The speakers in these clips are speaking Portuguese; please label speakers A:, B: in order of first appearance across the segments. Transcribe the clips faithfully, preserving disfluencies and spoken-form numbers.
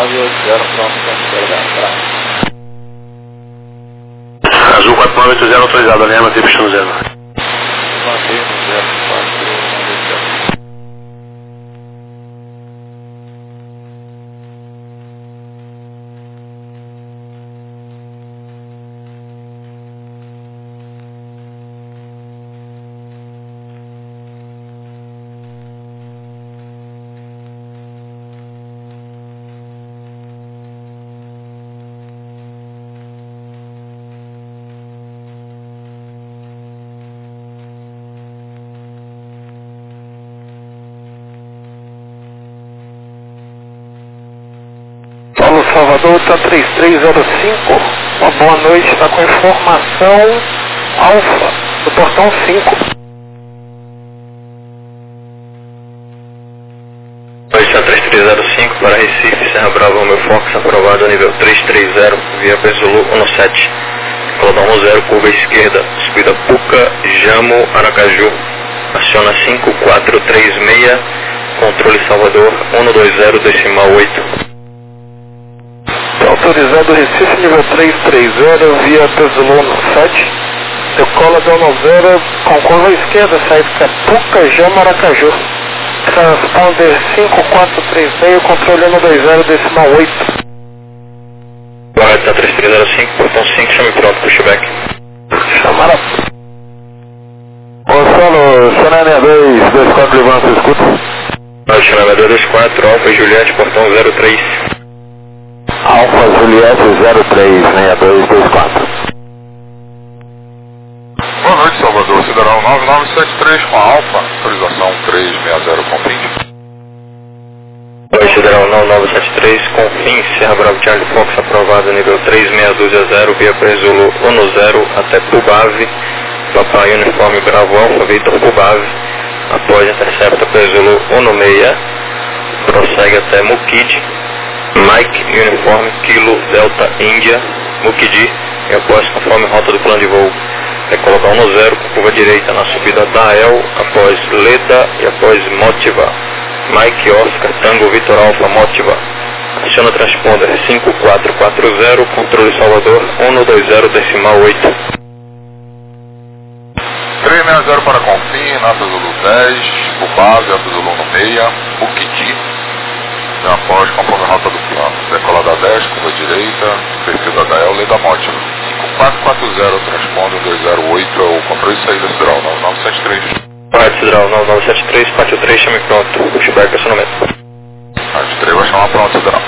A: nove oito zero, pronto, zero.
B: Azul quatro nove oito zero autorizado, alinha, manter pistão zero.
A: Mantém no zero quatro nove zero.
C: Paulo Salvador, tá três três zero cinco, uma boa noite, está com informação Alfa, do portão cinco.
D: Noite três três zero cinco para Recife, Serra Brava, meu Fox aprovado nível três três zero, via Pesulu um sete. Clodão um zero, curva esquerda, subida Puca, Jamo, Aracaju. Aciona cinco quatro três seis, controle Salvador um dois zero, decimal oito.
C: Autorizado Recife, nível três três zero, via Pesulu sete. Decola Dono zero, com curva esquerda, saída Puca, Jamo, Aracaju. Transponder cinco quatro três seis, controle um dois zero, decimal oito.
D: Correto, três três zero cinco, portão cinco, chame pronto, pushback.
C: Chamara.
A: Gonçalo, China sessenta e dois, dois quatro, Livança, escuta.
D: Noite, China dois dois quatro, Alfa e Juliette, portão zero três.
A: Alfa Juliette zero três seis dois dois quatro.
E: Boa noite, Salvador, Sideral nove nove sete três com a Alfa, autorização três seis zero com fim.
D: Oi, Sideral nove nove sete três, com fim, Serra Bravo Charlie Fox aprovado nível três seis dois zero, via Presulu um zero até Pubave, Papai Uniforme Bravo Alfa, Vitor Pubave, após intercepta Presulu um seis, prossegue até Mukid, Mike Uniforme Kilo Delta Índia, Mukidi, e após conforme rota do plano de voo. É colocar um zero com curva direita na subida Dael, após Leda e após Motiva. Mike Oscar Tango Vitor Alfa Motiva. Aciona transponder cinco quatro quatro zero, controle Salvador um dois zero, decimal oito.
E: três seis zero para Confim, Nata Zulu dez, Pubave, Alfa Zulu seis, Mukidi. Após conforme a rota do plano. Decola da dez, curva direita, perfil da Dael, Leda Motiva. cinco quatro quatro zero, transponder um dois zero oito, é o controle de saída Sideral nove nove sete três.
D: Correto, Sideral nove nove sete três, pátio três, chame pronto, pushback, acionamento.
E: Pátio três vai chamar pronto, Sideral.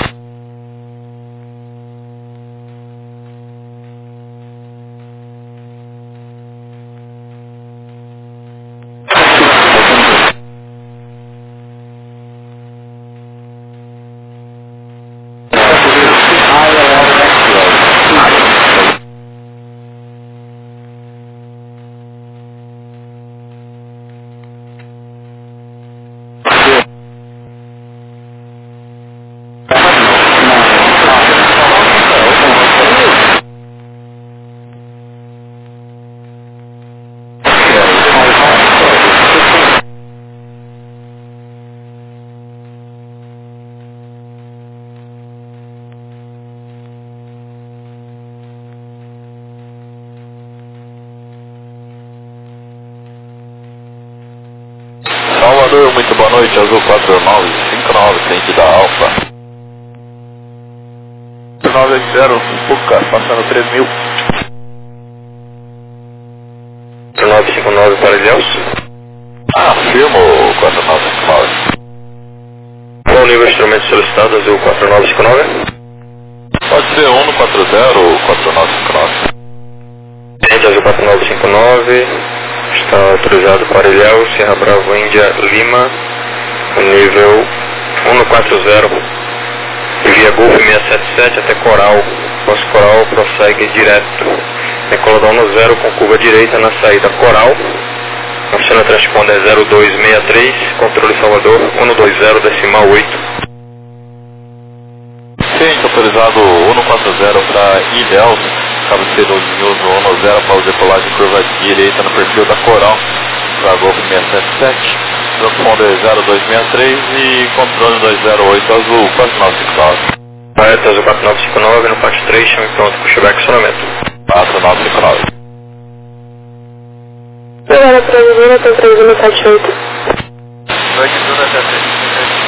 A: Salvador, muito boa noite, Azul quatro nove cinco nove, frente da Alfa. quatro nove oito zero, Puca, passando três mil.
D: quatro nove cinco nove para Ilhéus.
A: Afirmo, quatro nove cinco nove.
D: Qual o nível de instrumento solicitado, Azul quatro nove cinco nove?
A: Pode ser um no quatro zero, quatro nove cinco nove.
D: Gente, Azul quatro nove cinco nove, está autorizado para Ilhéus, Serra Bravo Índia Lima, o nível um no quatro zero, via Golf seiscentos e setenta e sete até Coral, pós Coral prossegue direto, decola no zero com curva direita na saída Coral, aciona transponder zero dois seis três, controle Salvador um dois zero, decimal oito.
A: Sim, autorizado um no quatro zero para Ilhéus, cabeceiro no um zero para o decolagem curva direita no perfil da Coral, para Golf seiscentos e setenta e sete, transponder zero dois seis três e controle dois zero oito Azul quatro nove cinco nove.
D: Correto, azul quatro nove cinco nove, no quatro três, chame pronto, pushback, acionamento.
A: quatro nove cinco nove.
F: Obrigada, Presidente, tem três um sete oito.
A: Vai de tudo até três.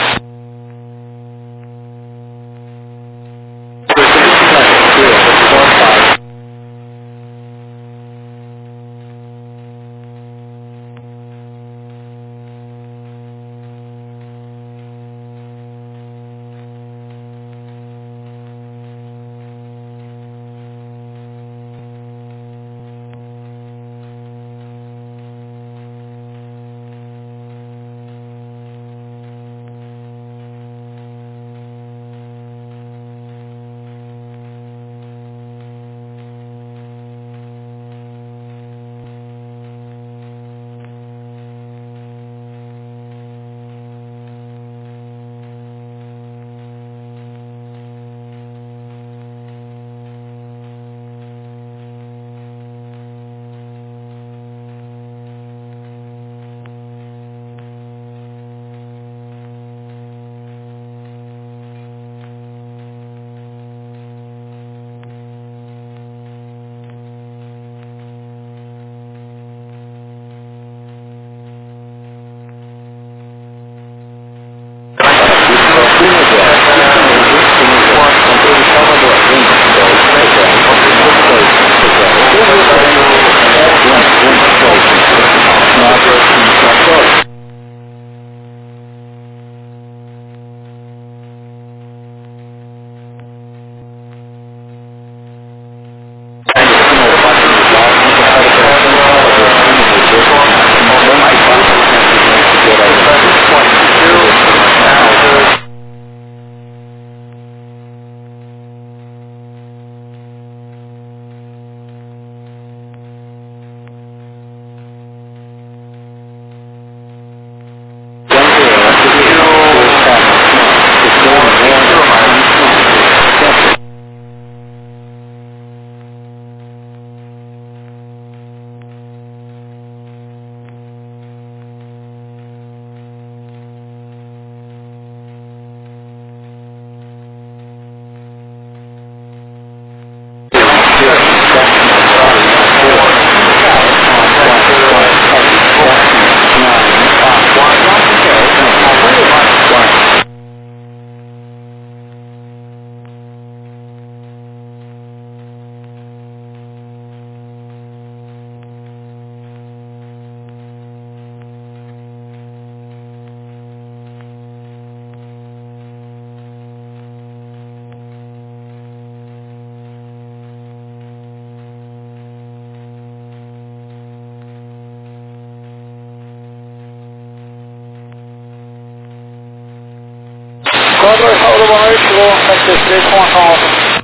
C: Cobra, Raul, boa noite, vou setenta e três com a calma.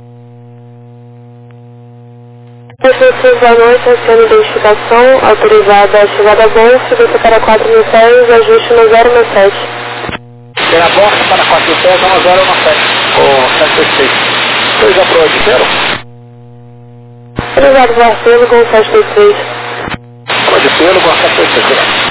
F: Pessoas, boa noite, acione identificação, autorizada a chegada a voo, subida para quatro mil pés, ajuste no zero seis sete.
C: Será borda para quatro mil pés, no zero um sete, ou setenta e seis. Dois já pro Odisseiro?
F: Obrigado, Marcelo, com setenta e seis.
C: Odisseiro, com setenta e seis.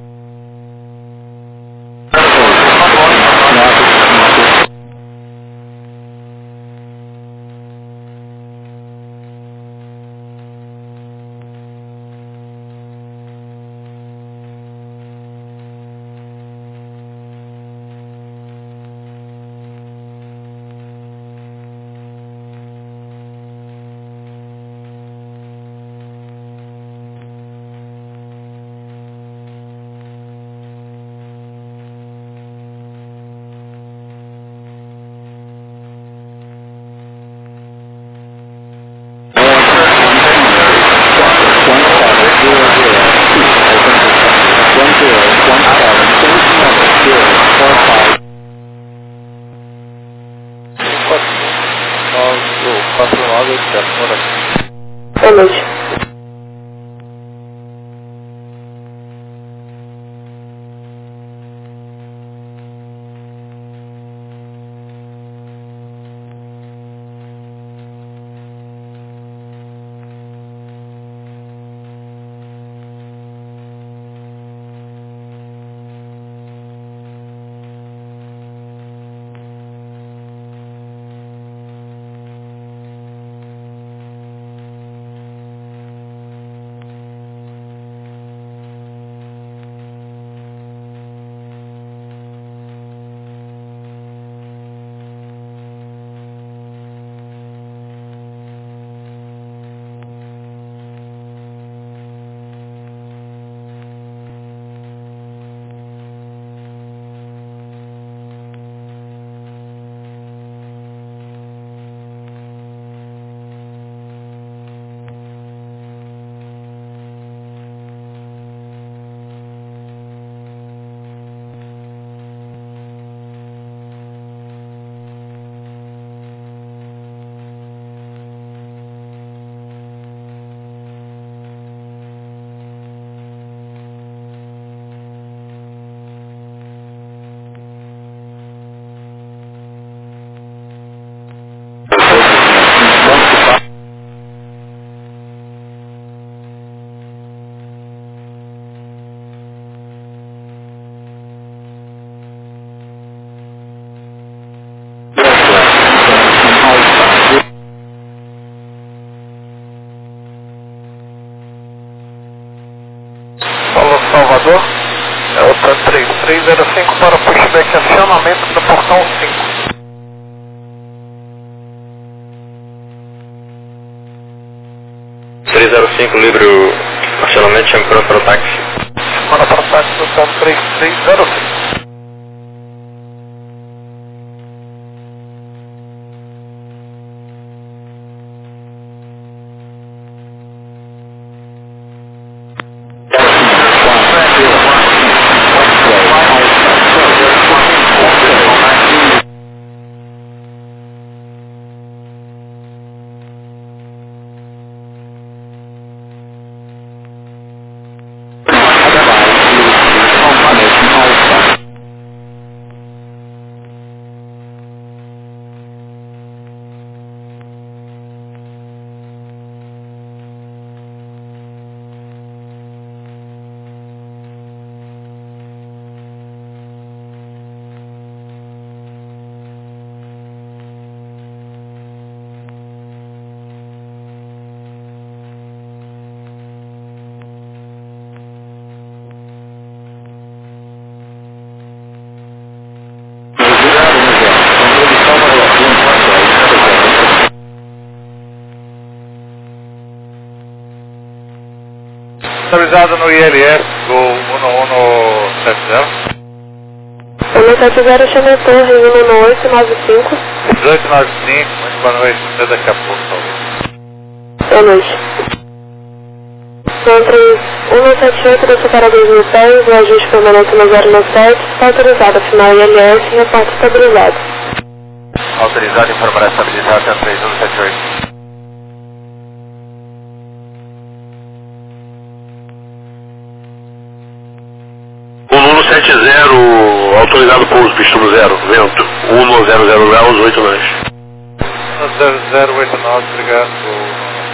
F: Boa noite.
C: operador. Delta três três zero cinco para pushback acionamento do portão cinco.
D: três zero cinco, livre o acionamento, chame pronto para o táxi.
C: Para para o táxi do Delta três três zero cinco.
A: Autorizado no I L S do um um sete zero.
F: um um sete zero, chama a torre um um oito nove cinco.
A: dezoito nove cinco, muito boa noite, até daqui a pouco, talvez.
F: Boa noite. Entre um um sete oito da separador dois mil e dez, o ajuste permanente no zero nove sete, está autorizado, final I L S e reporte estabilizado.
A: Autorizado, informar a estabilidade até três um sete oito.
B: um um sete zero, autorizado pouso, pistola zero, vento, um um zero zero graus, oito nós.
A: um zero zero oito nove, obrigado.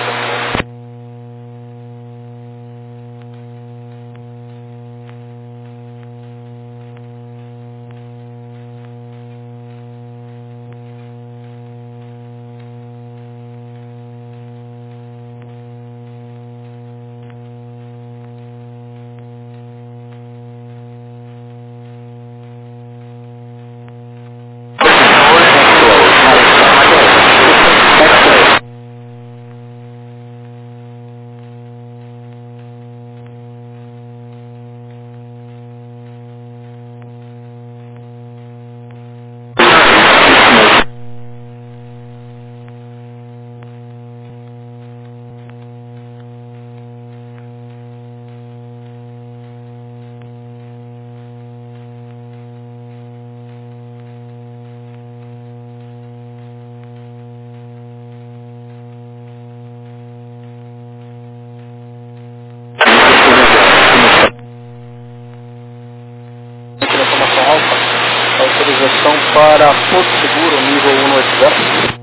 C: Autorização para Porto Seguro, nível um oito zero.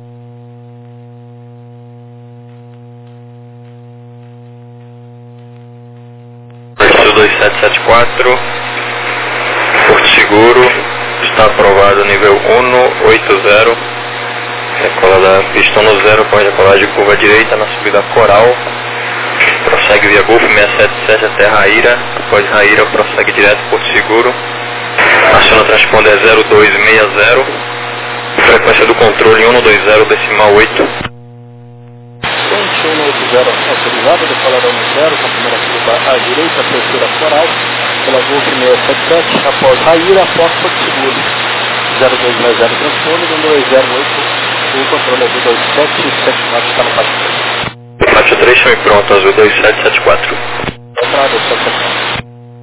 D: Perfil dois sete sete quatro, Porto Seguro, está aprovado nível um oito zero, decola da pista um zero, com a decolagem de curva direita na subida Coral, prossegue via Golfo seiscentos e setenta e sete até Raíra, após Raíra prossegue direto Porto Seguro, aciona o transponder zero dois seis zero, frequência do controle um dois zero decimal oito.
C: Frente um oito zero, autorizado, decolar um zero, com a primeira curva à direita, terceira Coral, pela Golfo seiscentos e setenta e sete, após Raíra, após Porto Seguro, zero dois seis zero transponder, um dois zero oito, o controle azul dois sete sete quatro está no pátio três.
D: Pátio três, chame pronto, azul dois sete sete quatro.
C: Entrada dois sete sete quatro.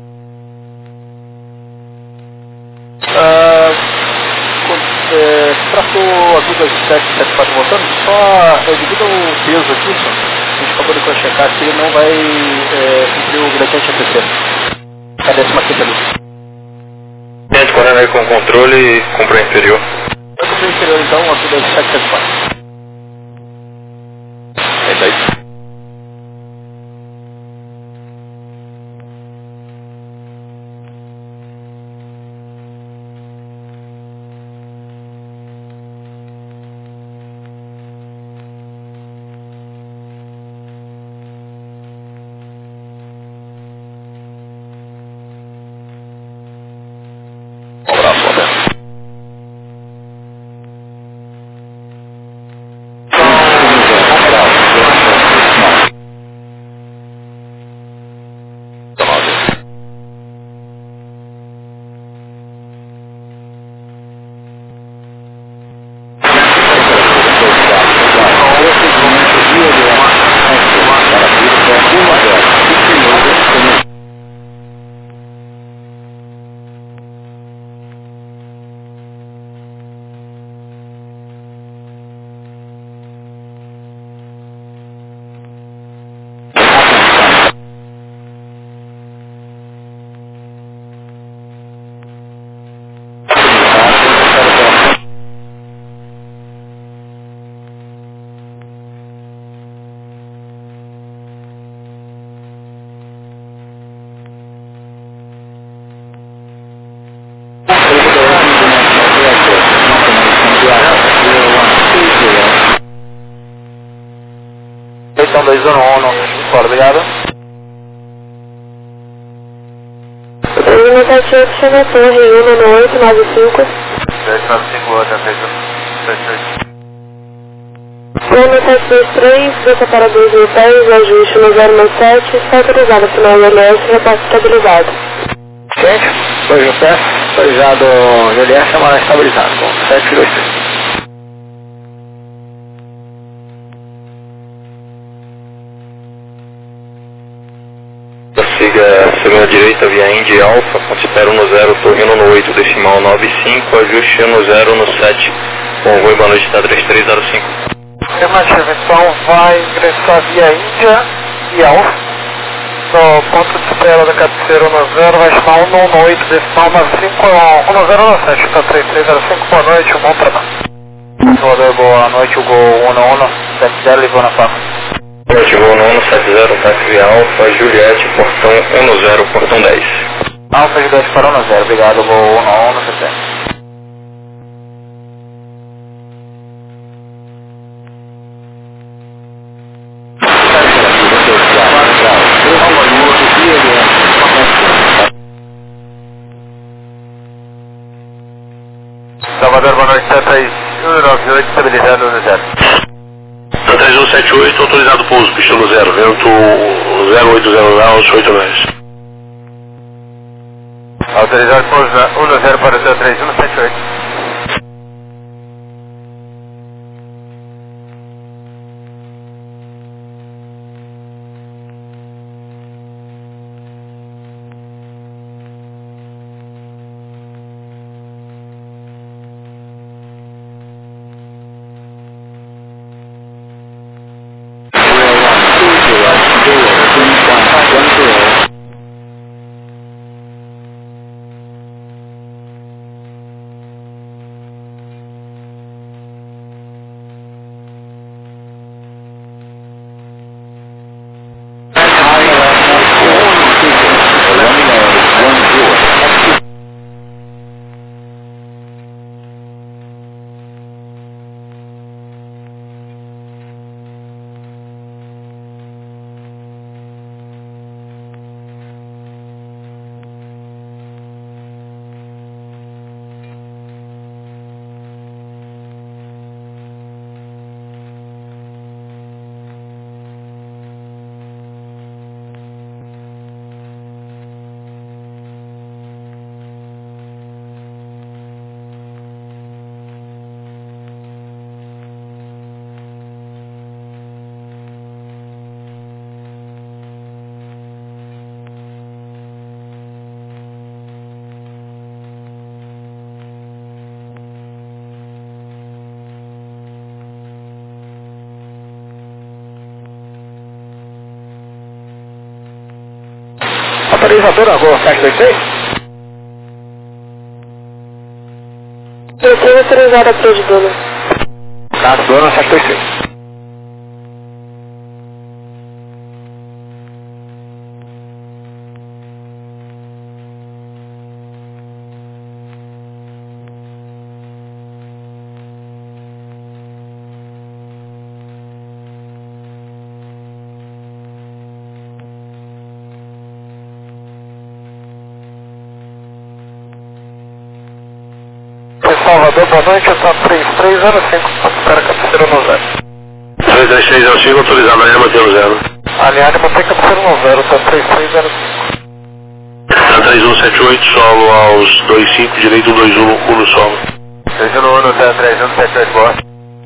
C: Ah, é, tratou azul dois sete sete quatro voltando, só é, devido ao peso aqui, só, a gente acabou de checar que ele não vai é, cumprir o gradient A T C. A décima quinta ali.
D: Gente, correndo aí com controle, cumpra o inferior.
C: Vai cumprir o inferior então, azul dois sete sete quatro.
D: É isso aí.
C: Portão dois um um, fora, obrigado.
F: três um sete oito, chama a torre um nove oito nove cinco.
A: dez nove cinco, outra, três um sete oito.
F: um sete dois três, desça para dois mil pés, ajuste no zero nove sete, está autorizado final I L S, repasse estabilizado.
C: Gente, dois mil pés, autorizado I L S, chamada estabilizado, com sete dois três.
D: Siga segunda direita via Indy Alfa, ponto espera no zero, torre no oito, decimal nove cinco, ajuste no zero no sete, convoi, boa noite, está três três zero cinco.
C: Afirmativo, então vai ingressar via Índia e Alfa, no ponto de espera da cabeceira no zero, vai chamar um nove oito, decimal nove cinco, um zero nove sete, está três três zero cinco, boa noite, um bom trabalho. Salvador, boa noite, o Gol um um, sete zero, levou na faca.
D: Boa noite, Gol um um sete zero, táxi via Alfa, Juliette, portão um zero, portão dez.
C: Alfa, Juliette para um zero, obrigado, Gol um um, sete zero.
A: Salvador, boa noite, Santa um nove oito, estabilizado no zero.
B: três um sete oito, autorizado pouso, pistão no zero, vento zero oito zero graus, oito nós.
A: Autorizado pouso um zero para o seu três um sete oito.
C: Autorizador agora, sete dois três?
F: Precisa autorizar a Cruz Dona.
C: Caso Dona, sete dois três. Salvador, boa noite, eu estou três três zero cinco, espera cabeceira no zero.
B: três três três zero cinco, autorizado, alinhar, manter no zero.
C: Alinhar e manter cabeceira no zero, está três três zero cinco.
B: Tá três um sete oito, solo aos dois cinco, direito um dois um, um no solo.
A: três um um, tá três um sete oito, boa.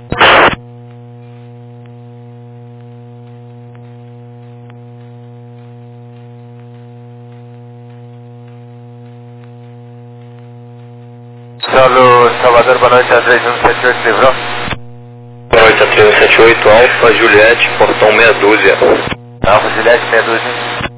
A: Solo Salvador, boa noite, a três um sete oito, livrou?
D: Boa noite, a três um sete oito, Alfa, Juliette, portão meia dúzia.
A: Alfa, Juliette, meia dúzia.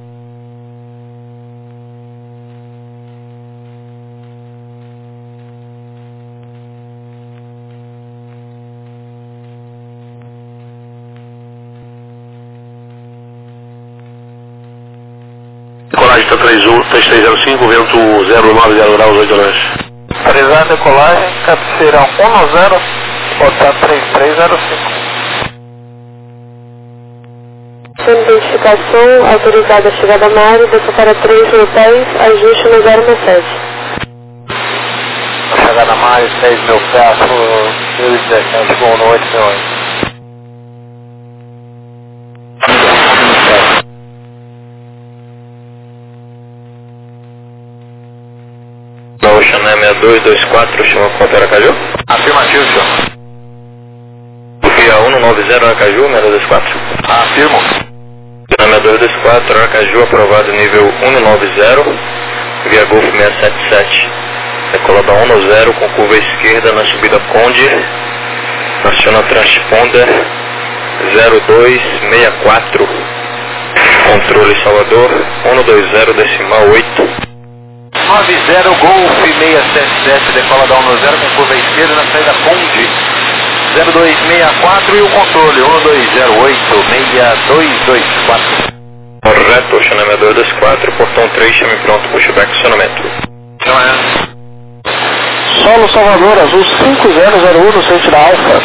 B: Decolagem tá três um, três três zero cinco, vento zero nove zero graus, oito nós.
C: Autorizado decolagem, cabeceira um zero, porta três três zero cinco.
F: sem identificação, autorizada a chegada na área, desça para três mil pés, ajuste no zero um sete.
C: Chegada na área, seis mil pés, mil e dezessete, boa noite, senhores.
D: Ocean seis dois dois quatro, chama Conta Aracaju?
A: Afirmativo, senhor.
D: Via um nove zero Aracaju, seis dois dois quatro.
A: Afirmo.
D: seis dois dois quatro, Aracaju, aprovado nível um nove zero, via Golf seis sete sete. Decolada um zero com curva esquerda na subida Conde. Aciona transponder zero dois seis quatro. Controle Salvador, um dois zero decimal oito.
A: nove zero Golf seis sete sete, decola da um zero com curva esquerda na saída Conde zero dois seis quatro e o controle um dois zero oito seis dois dois quatro.
D: Correto, Ocean seis dois dois quatro, portão três, chame pronto, pushback, acionamento.
A: Então é.
C: Solo Salvador, azul cinco zero zero um, no centro da Alfa.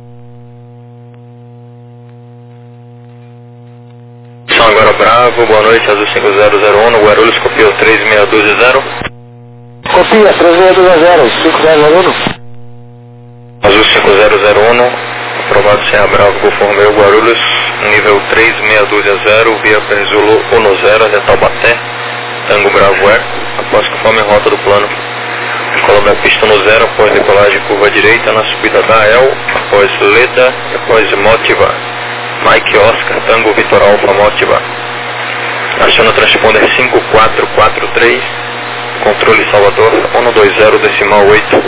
D: São agora Bravo, boa noite, azul cinco zero zero um, no Guarulhos, copiou três seis dois zero.
C: Copia, três seis dois zero, cinco zero zero um.
D: Azul cinco zero zero um, aprovado Serra Bravo, Golfo Romeo, Guarulhos, nível três seis dois zero, via Perzolo um zero, até Taubaté, Tango Bravo Eco, após conforme a rota do plano. Decola da pista no zero, após decolagem curva direita, na subida da El, após Leda, após Motiva. Mike Oscar, Tango Vitor Alfa Motiva. Aciona o transponder cinco quatro quatro três, controle Salvador, um dois zero decimal oito.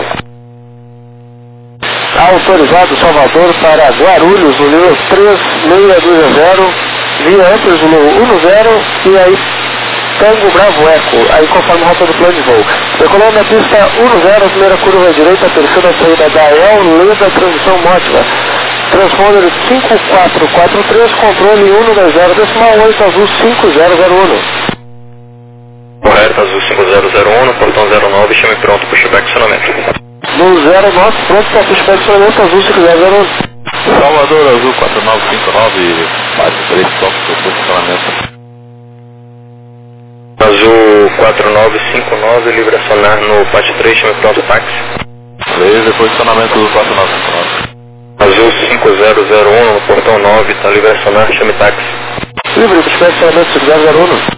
C: Autorizado Salvador para Guarulhos, no nível três seis dois zero, via Ampers no um zero e aí Tango Bravo Eco, aí conforme a rota do plano de voo. Decolou na pista um zero, primeira curva direita, terceira saída da El, Leda, transição Motiva. Transponder cinco quatro quatro três, controle um dois zero decimal oito, azul cinco zero zero um.
D: Correto, azul cinco zero zero um, no portão zero nove, chame pronto, pushback, acionamento.
C: No zero nove, pronto para pushback, acionamento, azul cinco zero zero um.
A: Salvador, azul quatro nove cinco nove, bate três toques para posicionamento.
D: Azul quatro nove cinco nove, livre acionar no Pátio três, chame pronto, táxi.
A: três, posicionamento do quatro nove cinco nove.
D: Azul cinco zero zero um, no portão nove, está livre acionar, chame táxi.
C: Livre, pushback, acionamento cinco zero zero um.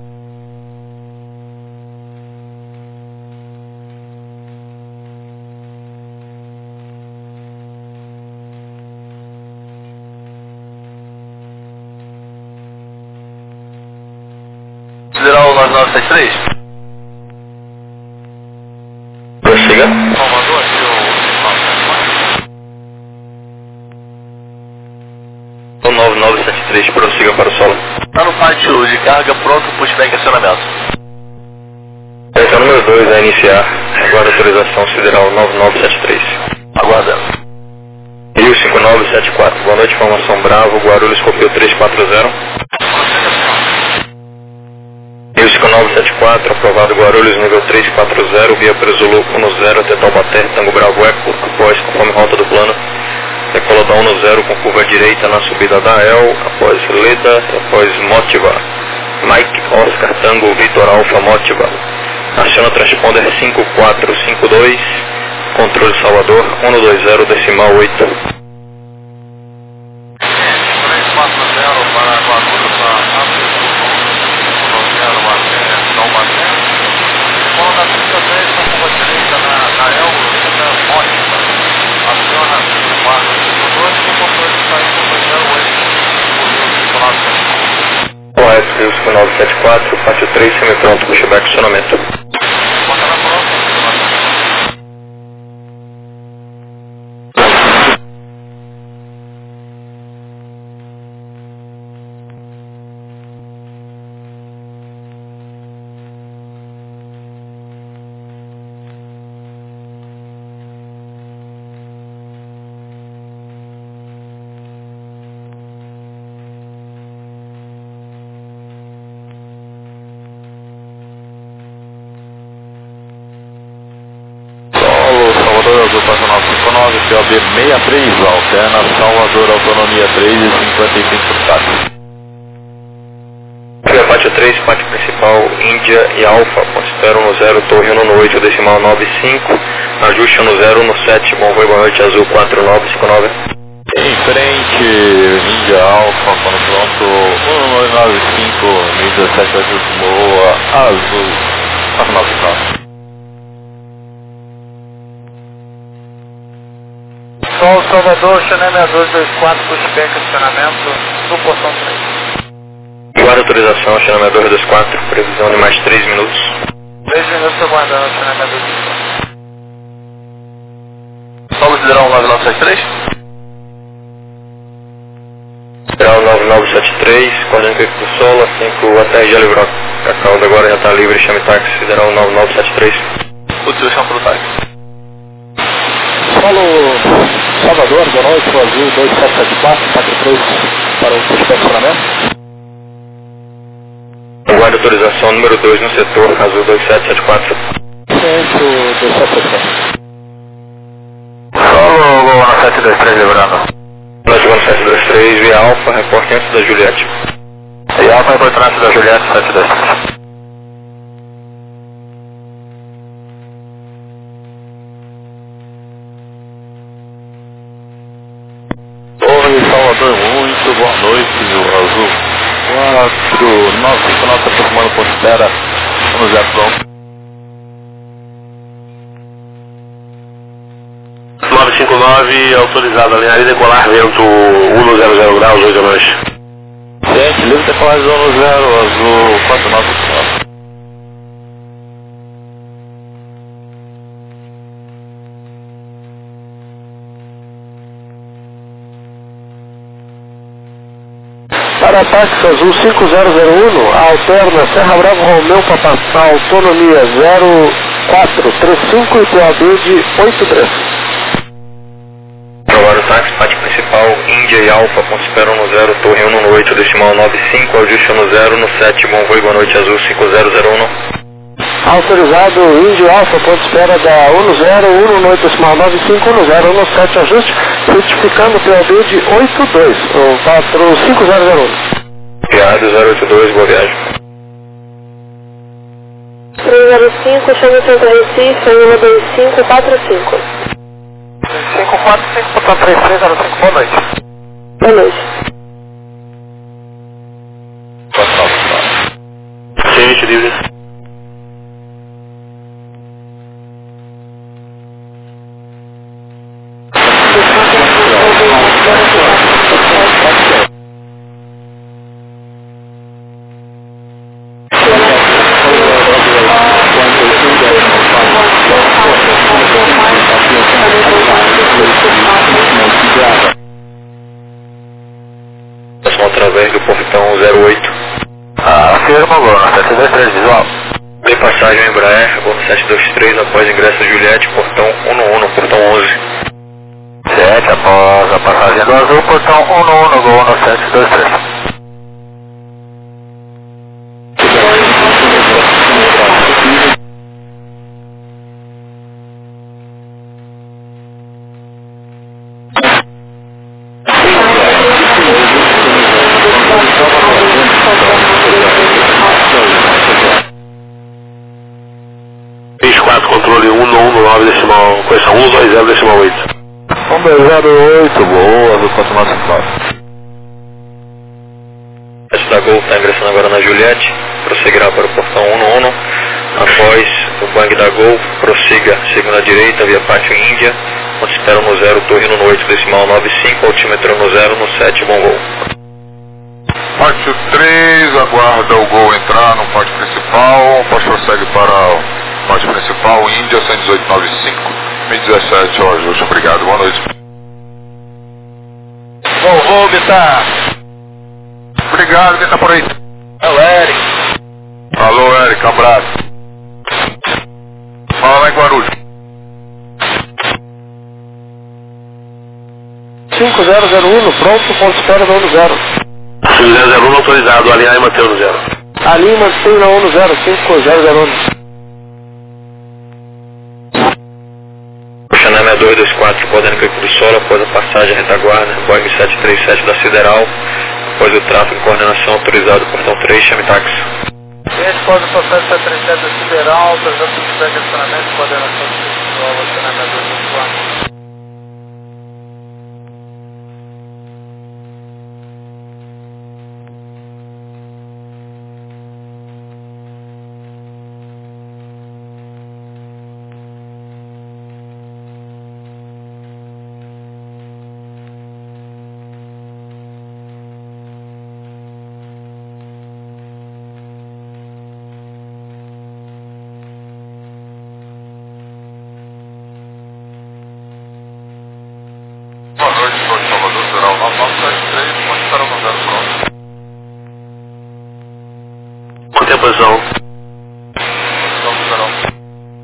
A: Sideral nove nove sete três.
D: Prossiga.
A: Salvador, aqui
D: o nove nove sete três, prossiga para o solo.
A: Está no pátio de carga, pronto, pushback e acionamento.
D: Esse é o número dois a iniciar. Agora autorização sideral nove nove sete três.
A: Aguardando.
D: Rio cinco nove sete quatro. Boa noite, formação Bravo, Guarulhos, copiou três quatro zero. Rio cinco nove sete quatro, aprovado Guarulhos, nível três quatro zero, via Perzolo um zero, até Taubaté, Tango Bravo Eco, após conforme rota do plano. Decola da um zero com curva direita na subida da El, após Leda, após Motiva. Mike Oscar Tango Vitor Alfa Motiva. Aciona transponder cinco quatro cinco dois, controle Salvador, um dois zero decimal oito.
A: três quatro zero para Guarulhos, para um zero até Taubaté. Decola da pista três com curva direita na El, Leda, Motiva. Aciona cinco quatro cinco dois com controle saída um dois zero oito.
D: Correto, Rio cinco nove sete quatro, Pátio três, semi-pronto, pushback, acionamento.
A: Bota na próxima. Azul quatro nove cinco nove, C O B sessenta e três, alterna Salvador Autonomia três e cinquenta e cinco por
D: três, parte principal, Índia e Alfa, ponto espera um zero, torre um no oito, decimal nove cinco, ajuste um zero um sete, bom voo, boa noite, azul quatro nove cinco nove.
A: Em frente, Índia Alfa, quando pronto, um nove nove cinco, mil dezessete, ajuste boa, azul quatro nove cinco nove.
C: Sol Salvador, Chanel seis dois dois quatro, pushback, acionamento no portão três.
D: Guarda autorização, Chanel seis dois dois quatro, previsão de mais três minutos.
C: três minutos aguardando, Chanel seis dois dois quatro.
B: Solo Sideral nove nove sete três?
D: Sideral nove nove sete três, coordenando o do solo, assim que o A T R já livrou. A cauda agora já está livre, chame táxi, Sideral nove nove sete três.
B: O tio chama pro táxi.
C: Solo Salvador, boa noite, o azul dois sete sete quatro, quatro três para o estacionamento.
D: Guarda autorização número dois no setor, azul dois sete sete quatro.
C: Centro dois sete sete quatro.
B: Solo Goa sete dois três, lembrando.
D: Nós vamos sete dois três, via Alfa, reporte antes da Juliette.
B: E Alfa, reporte antes da Juliette, sete dois três.
A: Salvador, muito boa noite, o azul quatro nove cinco nove, aproximando por espera, no zero pronto.
B: nove cinco nove, autorizado, alinhar e decolar, vento um zero zero graus, oito da noite.
A: Gente, livre decolação no zero, azul quatro nove cinco nove.
C: Para táxi azul cinco zero zero um, alterna Serra Bravo Romeu para passar autonomia zero quatro três cinco e P A B de oito três.
D: Agora o táxi, parte principal, Índia e Alfa, ponto espera um zero, torre um no oito, decimal nove cinco, ajuste um zero no sete, bom voo, boa noite, azul cinco zero zero um.
C: Autorizado Índio Alfa, ponto espera da um zero, um no oito, decimal nove cinco, um zero, um sete, ajuste, certificando o P A B de oito dois, para o cinco zero zero um.
D: Piado zero oito dois, boa viagem.
F: três zero cinco, chama Santo Recife, um dois cinco quatro cinco.
C: cinco quatro cinco, portão três três zero cinco, boa noite.
F: Boa noite.
B: Gente, livre.
D: Através do portão zero oito.
B: Afirma agora, sete dois três, visual.
D: Tem passagem Embraer, voo sete dois três, após ingresso Juliette, portão um no um, no portão onze.
B: sete, após a passagem do azul, portão um no um, no gol no sete dois três. Controle um no um no nove decimal, correção um dois zero decimal oito.
A: um dois zero oito, boa, do quatro nove cinco nove.
D: Esse da Gol está ingressando agora na Juliette, prosseguirá para o portão um no um. Após o bang da Gol, prossiga segunda direita, via pátio Índia, onde espera no zero, torre no oito, decimal nove cinco, altímetro no zero, no sete, bom voo.
E: Pátio três, aguarda o Gol entrar no pátio principal, após prossegue para o pátio principal, Índia cento e dezoito nove cinco, mil e dezessete, ó, ajuste, obrigado, boa noite.
B: Bom voo, Bitar.
E: Obrigado, quem tá por aí?
B: É o Eric.
E: Alô, Eric, abraço. Fala lá em Guarulhos.
C: cinco zero zero um, pronto, ponto espera no um zero.
B: cinco zero zero um autorizado, alinhar e manter no zero.
C: Ali mantém na um zero, cinco zero zero um.
D: Chanel seis dois dois quatro, coordenando o do solo, após a passagem retaguarda, Boeing sete três sete da Sideral, após o tráfego e coordenação autorizado, portão três, chame táxi.
A: pode passar essa trincheta sideral, presente de feedback acionamento, coordenação de acionamento do plano.
E: Boa noite, estou de Salvador, será o nove nove sete três, pode estar no zero pronto.
B: Mantém a posição.
E: Posição do zero.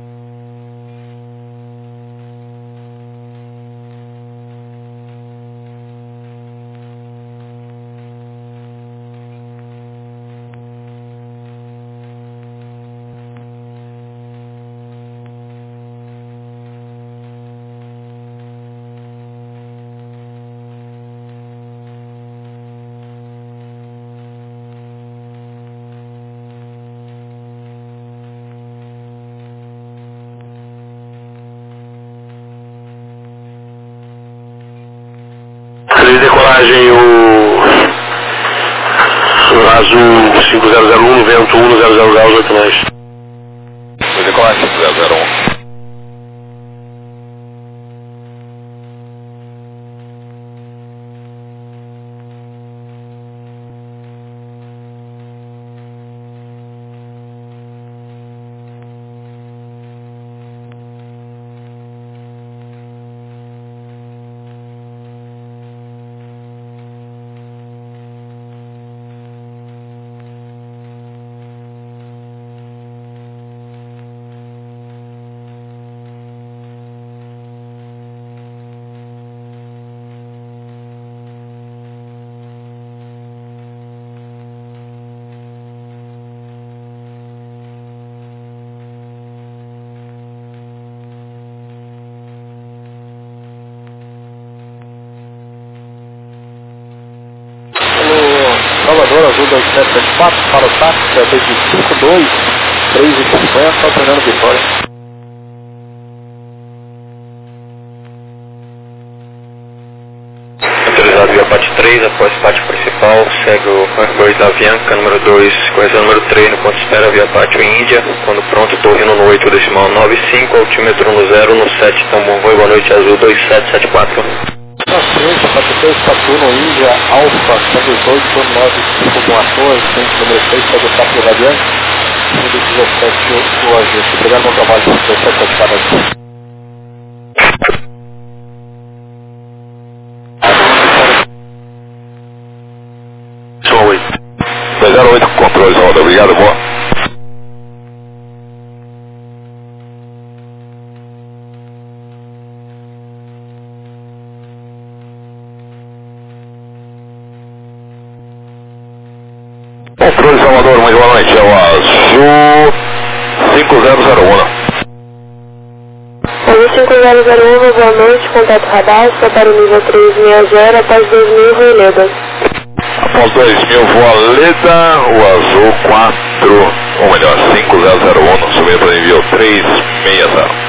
B: De decolagem o azul cinco zero zero um, vento um zero zero zero oito mais.
E: De decolagem zero zero um.
C: Salvador, azul dois sete sete quatro, para o táxi, é de cinco dois, três e cinquenta, alternando Vitória.
D: Autorizado via P A T três, após P A T principal, segue o R dois da Avianca, número dois, correção número três, no ponto de espera via P A T Índia, quando pronto, torre no oito, decimal nove cinco, altímetro no zero, no sete, então bom voo, boa noite, azul dois sete sete quatro.
C: Na frente, P A T três, Saturno, Índia, Alfa, cento e oito, nove cinco com ator, centro número seis, segue o Saturno da Avianca, número dezessete, o agente. Obrigado, bom trabalho, dezessete sete quatro.
E: dois zero oito, controle, Salvador, obrigado, boa. Controle, Salvador, muito boa noite, é o azul cinco zero zero um.
F: Azul cinco zero zero um, boa noite, contato radar, está para o nível três seis zero, após dois mil, Ruileda.
E: Após dois mil, Voaleda, o azul quatro, ou melhor, cinco zero zero um, subindo para o nível três seis zero.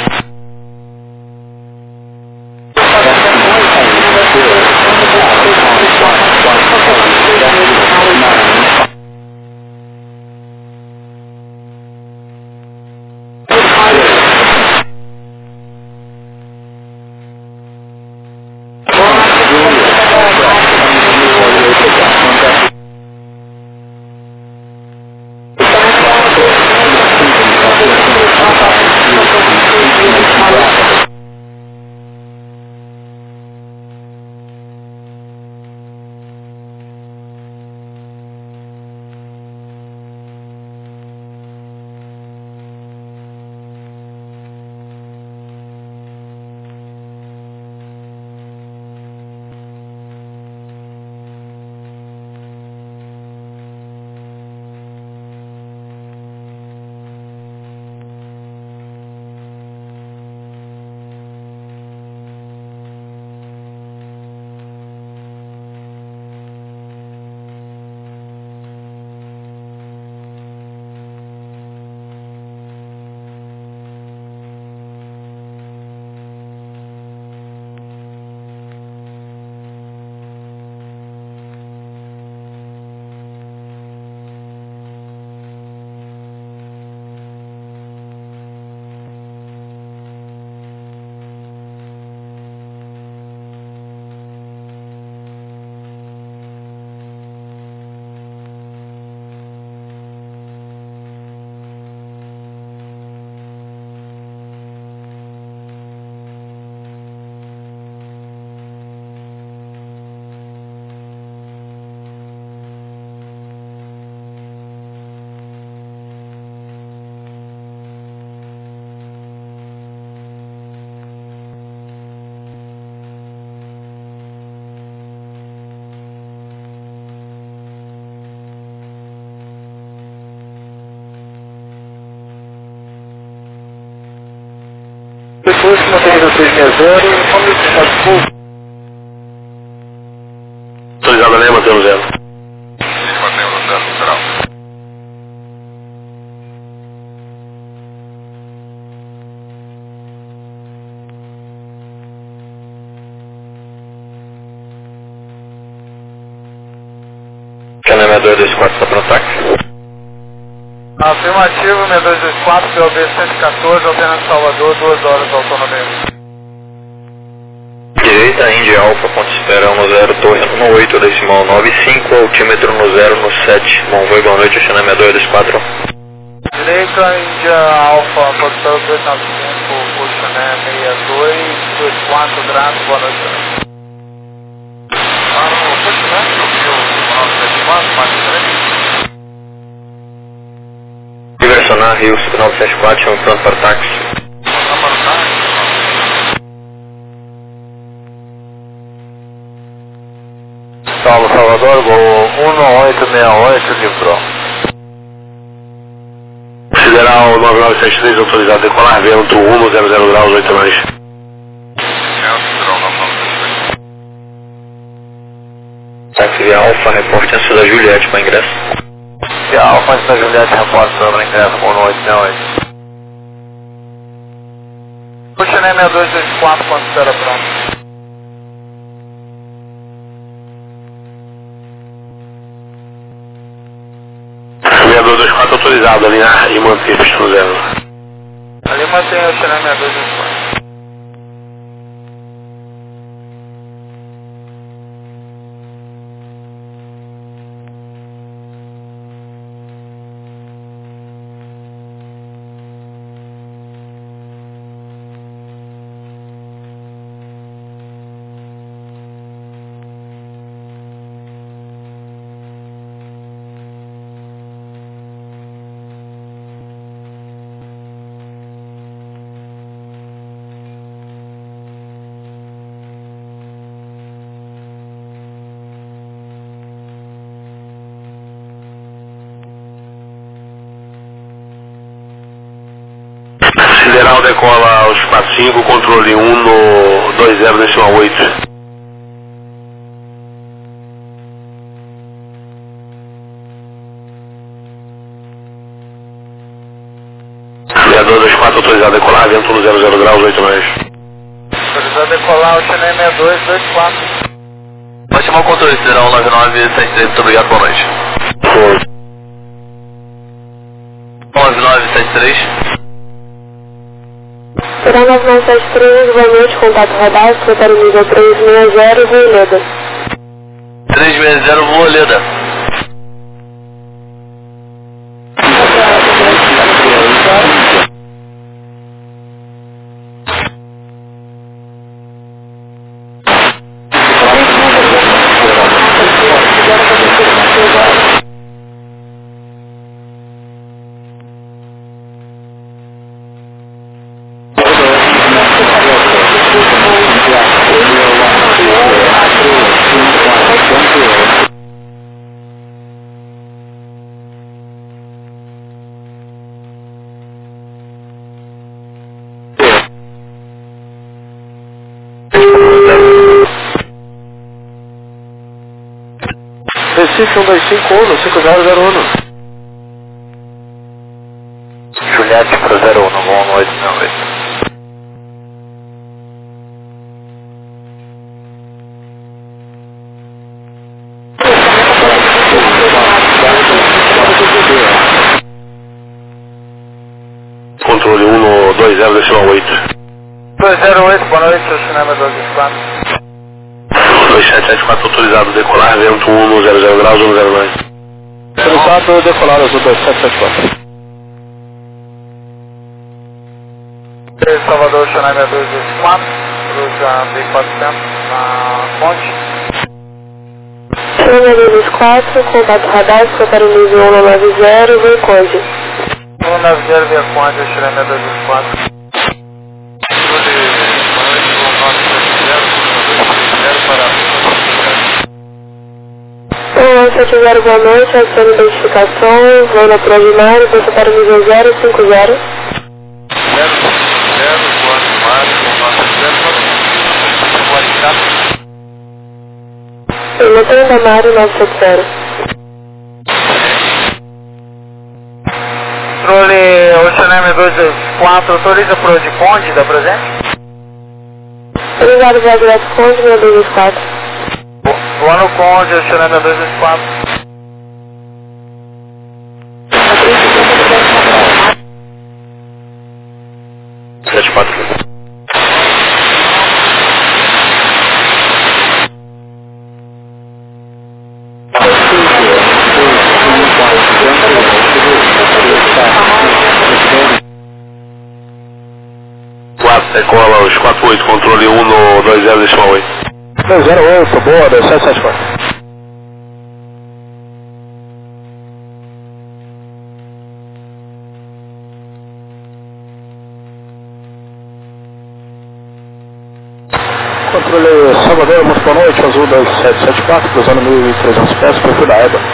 C: seis dois seis seis zero,
B: Autorizado a Lema, zero zero.
E: Lima zero zero, geral.
D: Channel seis dois dois quatro, está para o ataque?
A: Afirmativo, seis dois dois quatro, P O B cento e quatorze, Altenante Salvador, duas horas de autonomia.
D: Direita, Índia Alfa, ponto espera um zero, torre um oito, decimal nove cinco, altímetro no zero, no sete. Bom voo e boa noite, Channel seis dois dois quatro.
A: Direita, Índia Alfa, posição dois nove cinco, puxa, né, seis dois dois quatro, graças, boa noite.
E: Ah, no puxa, né? Eu vi o nove sete quatro, mais três.
D: Diversionar, Rio nove sete quatro, chama pronto para táxi.
E: Tá para o táxi?
C: Salvo Salvador, gol um oito seis oito, livrou.
B: Sideral nove nove sete três, autorizado a decolar, vento um zero zero graus, oito mais.
E: Vento, geral, nove nove sete três.
D: Táxi via Alfa, reporte antes da Juliette para ingresso.
C: E a Alfa da Juliette reporta sobre ingresso com oito seis oito.
A: Puxa, né, seis dois dois quatro, quando espera pronto.
B: seis dois dois quatro, autorizado a alinhar e manter pistão zero.
A: Ali mantém o Channel seis dois dois quatro.
B: Sideral decola aos quatro cinco, controle um no dois zero decimal oito. seis dois dois quatro, autorizado a decolar, vento no zero zero graus, oito mais.
A: Autorizado a decolar o Channel seis dois dois quatro.
D: Pode chamar o controle sideral nove nove sete três, muito obrigado, boa noite.
B: Foi.
D: nove nove sete três.
F: Será nove nove sete três, boa noite, contato radar, secretário nível três seis zero, Ruileda.
D: três seis zero, Ruileda.
C: Recife um dois cinco um, cinco zero zero um. Juliette para zero um, boa noite, meu bem.
B: Controle um no dois zero decimal oito.
A: dois zero oito, boa noite, o Channel seis dois dois quatro.
B: dois sete sete quatro, autorizado a decolar, vento um no zero zero graus, um zero mais.
C: Autorizado a decolar azul dois sete sete quatro.
A: Salvador, Channel seis dois dois quatro, cruza B quatrocentos na ponte.
F: Channel seis dois dois quatro, contato radar, secretário nível um nove zero, Verconde.
A: um nove zero, Verconde, o Channel seis dois dois quatro.
F: um sete zero, boa noite, adicione identificação, voo natural de Mário, secretário nível zero cinco zero.
E: zero zero, quatro, Mário,
F: Ok, mantém da Mário nove sete zero.
C: Controle Oceaname dois dois quatro, autoriza pro de Conde, dá presente?
F: Obrigado, vai direto Conde, meu dois dois quatro.
C: Boa no Conde, Oceaname dois dois quatro.
B: sete quatro. Decola os quatro oito, controle um no dois zero, decimal oito.
C: dois zero oito, boa, dois sete sete quatro. Controle Salvador, muito boa noite, azul dois sete sete quatro, cruzando mil e trezentos pés, perfil da Eba.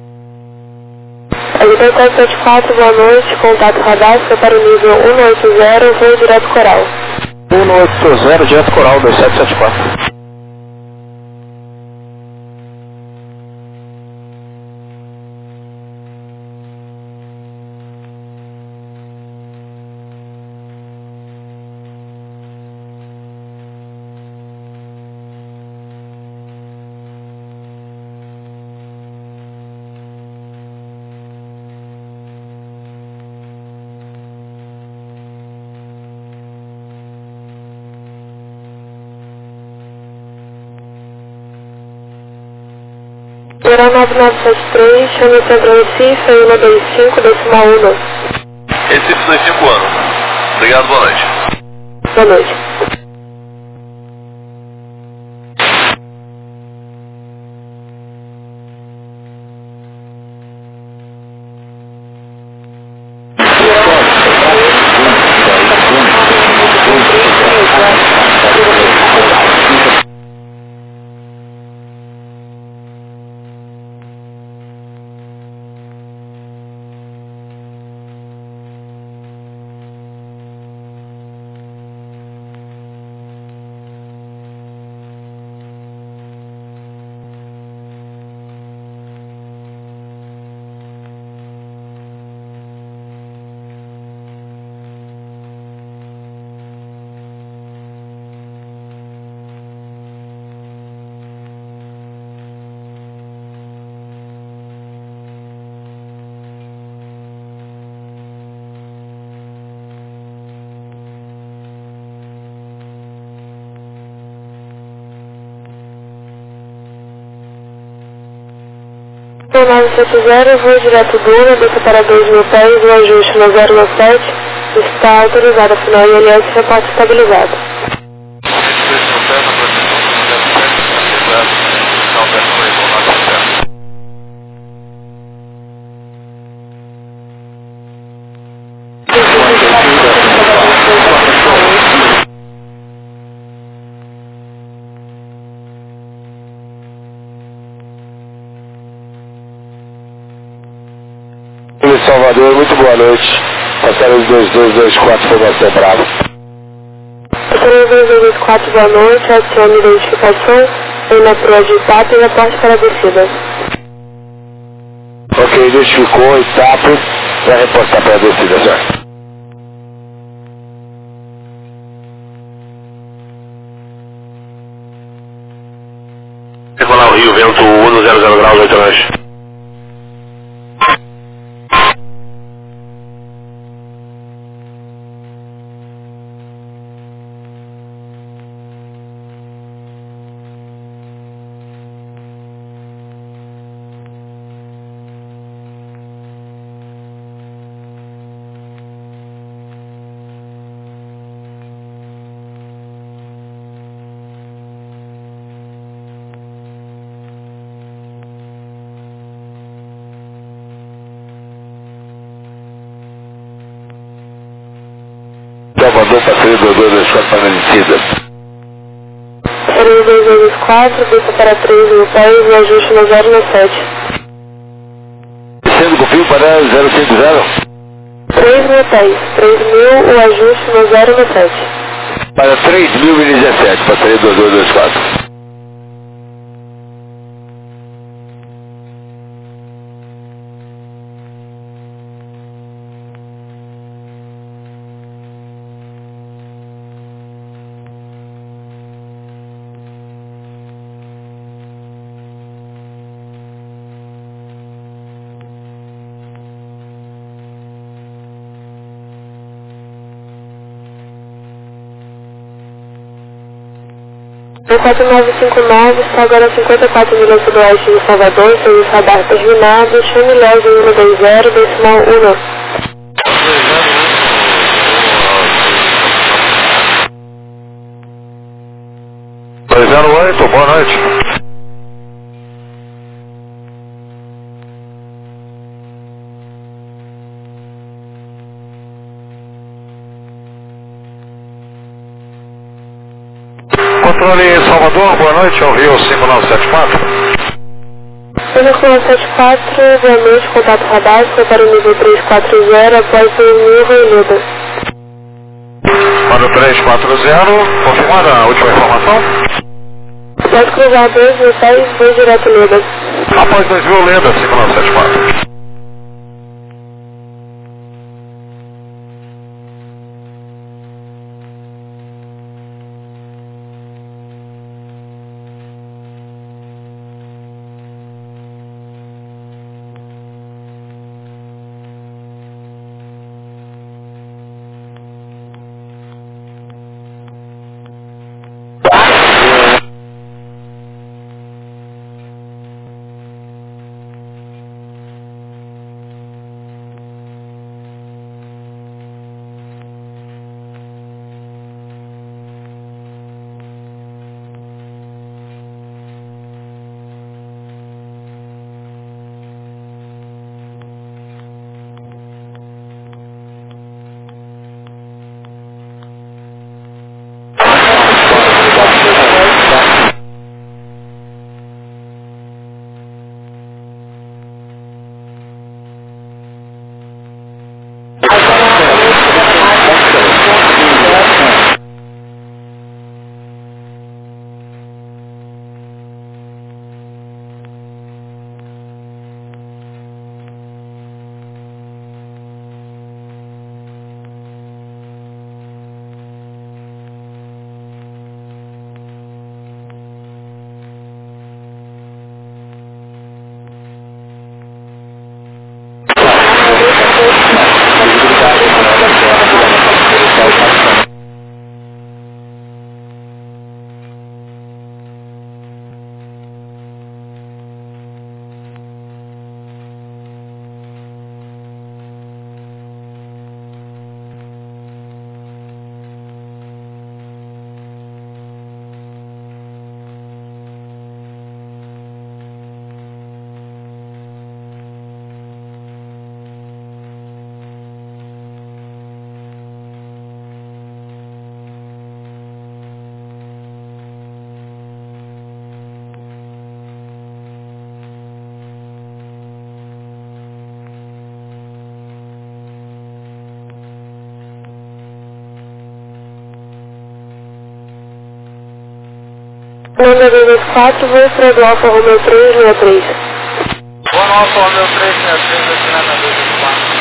F: Azul dois sete sete quatro, boa noite, contato radar, para o nível um oito zero, voo direto Coral.
C: um oito zero, direto Coral, dois sete sete quatro.
F: Geral nove nove sete três, chama Centro Recife, um dois cinco, decimal um.
B: Recife dois cinco anos. Obrigado, boa noite.
F: Boa noite. nove sete zero, voo direto Duna, desça para dois mil pés, o ajuste no zero nove sete, está autorizado, afinal I L S reporte estabilizado.
C: Salvador, muito boa noite. Passaram os dois dois dois quatro, formação Bravo.
F: Passaram dois dois dois quatro, boa noite. Adicione identificação, em na proa de Itapo e reporte para a descida.
C: Ok, identificou, Itapo, vai reportar para a descida, certo?
B: Decolar o Rio, vento um zero zero graus, oito horas.
C: Salvador, passeio dois dois dois quatro para a descida.
F: Passaram dois dois dois quatro, desça para três mil pés, o ajuste no zero nove sete.
C: Descendo com fio para zero cinco zero.
F: três mil pés, três mil, o ajuste no zero nove sete.
C: Para três mil e dezessete, passeio dois dois dois quatro.
F: O quatro nove cinco nove está agora a cinquenta e quatro milhas sudoeste de Salvador, serviço radar terminado, chame leve um dois zero, decimal um.
A: dois zero oito, boa noite. Controle Salvador, boa noite, ao Rio cinco nove sete quatro.
F: cinco nove sete quatro, boa noite, contato radar, foi para o nível três quatro zero, após o nível Lida.
A: Para o três quatro zero, confirmada a última informação?
F: Pode cruzar dois mil pés, dois direto Lida.
A: Após dois mil, Leda, cinco nove sete quatro.
F: Número dois quatro, vou para o Alfa Romeo três seis três.
A: Boa noite, Romeo três seis três, aqui na dois quatro.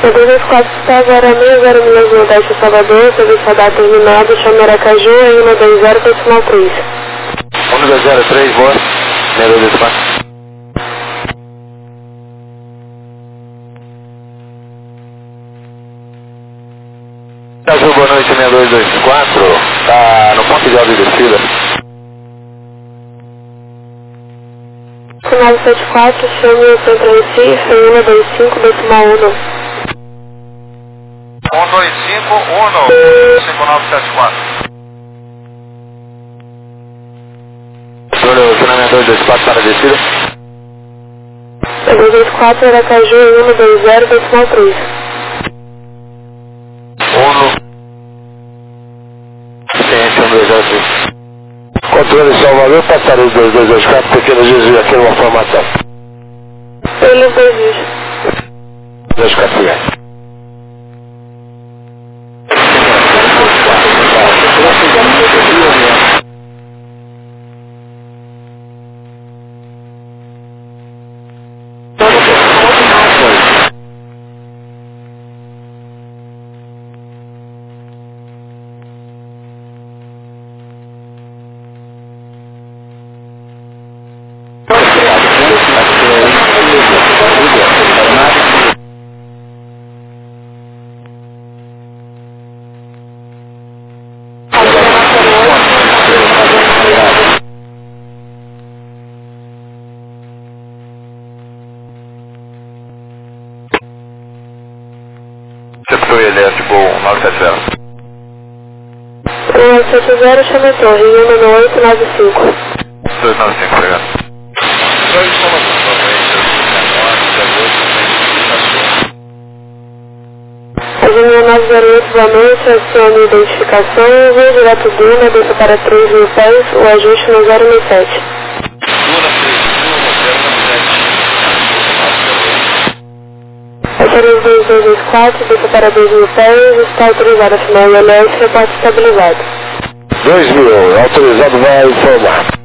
F: dois dois quatro está agora seis zero milhas no Oeste Salvador, serviço radar terminado, chama Aracaju, em um dois zero decimal três.
B: um dois zero três, boa. seis dois quatro. Aracaju, boa noite, seis dois dois quatro. Tá no ponto de alta e descida.
F: nove sete quatro, chame o centro Recife, em um dois cinco decimal um.
A: um dois cinco um cinco nove sete quatro.
B: Senhor, seis dois dois quatro para a descida.
F: dois dois quatro, Aracaju, em um dois zero decimal três.
B: Uno. Ciência, um dois zero três. Controle Salvador, passaram os dois dois dois quatro, pequeno desvio aqui numa formação.
F: Pelos dois dias.
B: dois quatro reais.
A: Sector elétrico nove sete zero.
F: nove sete zero, chama a torre, em um oito nove cinco.
A: dois nove cinco, obrigado. Dois informações
F: Agência nove zero oito, boa noite, acione identificação, voo direto Duna, desça para três mil pés, o ajuste no zero nove sete. Autoriza dois dois dois quatro, desça para dois mil pés, está autorizado a final I L S, reporte estabilizado.
B: dois mil, autorizado vai informar.